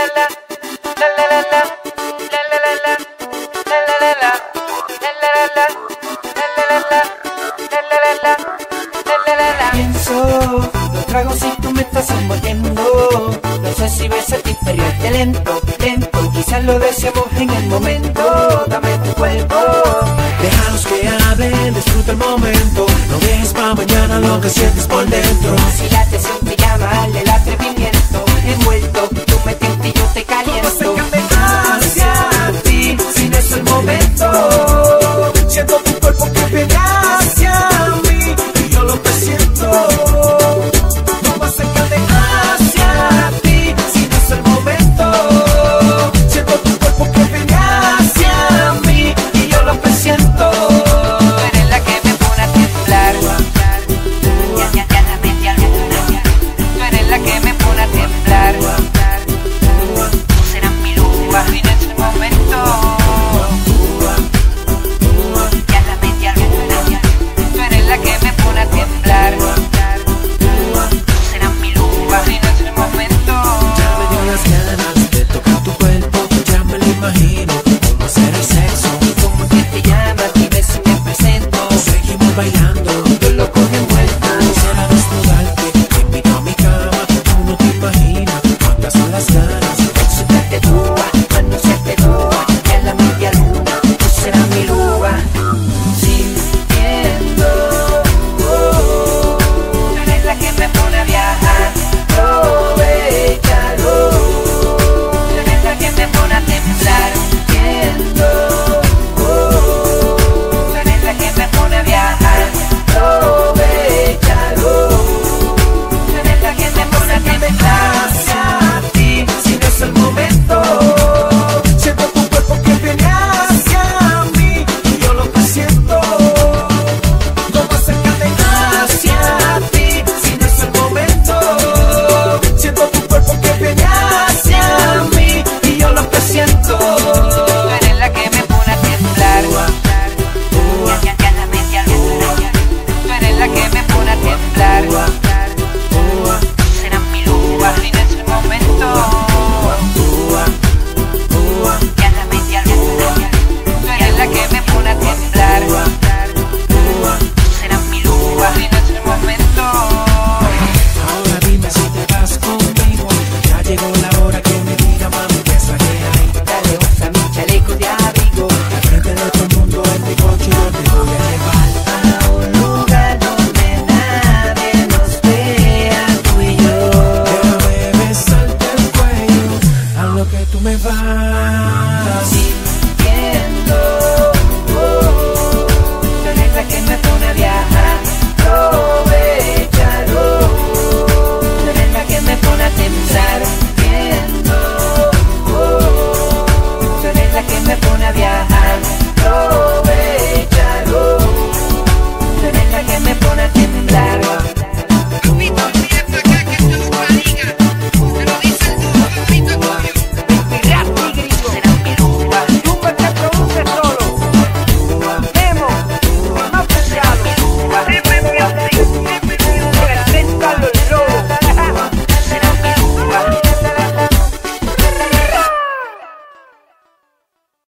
Pienso, los tragos si tú me estás envolviendo. No sé si ves el inferior lento, lento. Quizás lo deseamos en el momento. Dame tu cuerpo. Déjalos que hablen, disfruta el momento. No dejes pa' mañana lo que sientes por dentro. Si la atención te llama, el atrevimiento. Envuelto, tú me tientas y yo te caliento. Acércame hacia ti, si no es el momento. Siento tu cuerpo que viene hacia mí y yo lo presiento. Vamos a acercarte hacia ti, si no es el momento. Siento tu cuerpo que viene hacia mí y yo lo presiento. Tú eres la que me pone a temblar. Tú eres la que me pone a temblar. Tú serás mi lupa en ese momento. Tú eres la que me pone a temblar. Tú serás mi lupa en ese momento. Ya me dio las ganas de tocar tu cuerpo, ya me lo imagino. Cómo hacer el sexo, Como que te llama, dime si me presento. seguimos bailando. Yo loco envuelto. Quisiera desnudarte, te invito a mi cama. Tú no te imaginas cuántas son las ganas. Sentarte tú, manosearte tú. Y a la media luna, tú serás mi luba. Sintiendo, tú eres la que me pone a viajar. Aprovechalo. Tú eres la que me pone a temblar. Sintiendo, tú eres la que me pone a viajar. Aprovechalo. Tú eres la que me pone a temblar. Hacia ti, si no es el momento. Siento tu cuerpo que viene hacia mí y yo lo presiento. Vamos a acercarte hacia ti, si no es el momento. Siento tu cuerpo que viene hacia mí y yo lo presiento. Tú eres la que me pone a temblar. Ya la media luna. Tú eres la que me pone a temblar. Tú serás mi lupa en ese momento. Ya la media luna. Tú eres la que me pone a temblar. Tú serás mi lupa en ese momento. Ahora dime si te vas conmigo. Ya llegó la hora que me diga, mami, que es la que hay. Dale, usa mi chaleco de abrigo. Al frente de todo el mundo en mi coche yo te voy a llevar. A un lugar donde nadie nos vea, tú y yo. Déjame besarte el cuello, a lo que tú me vas.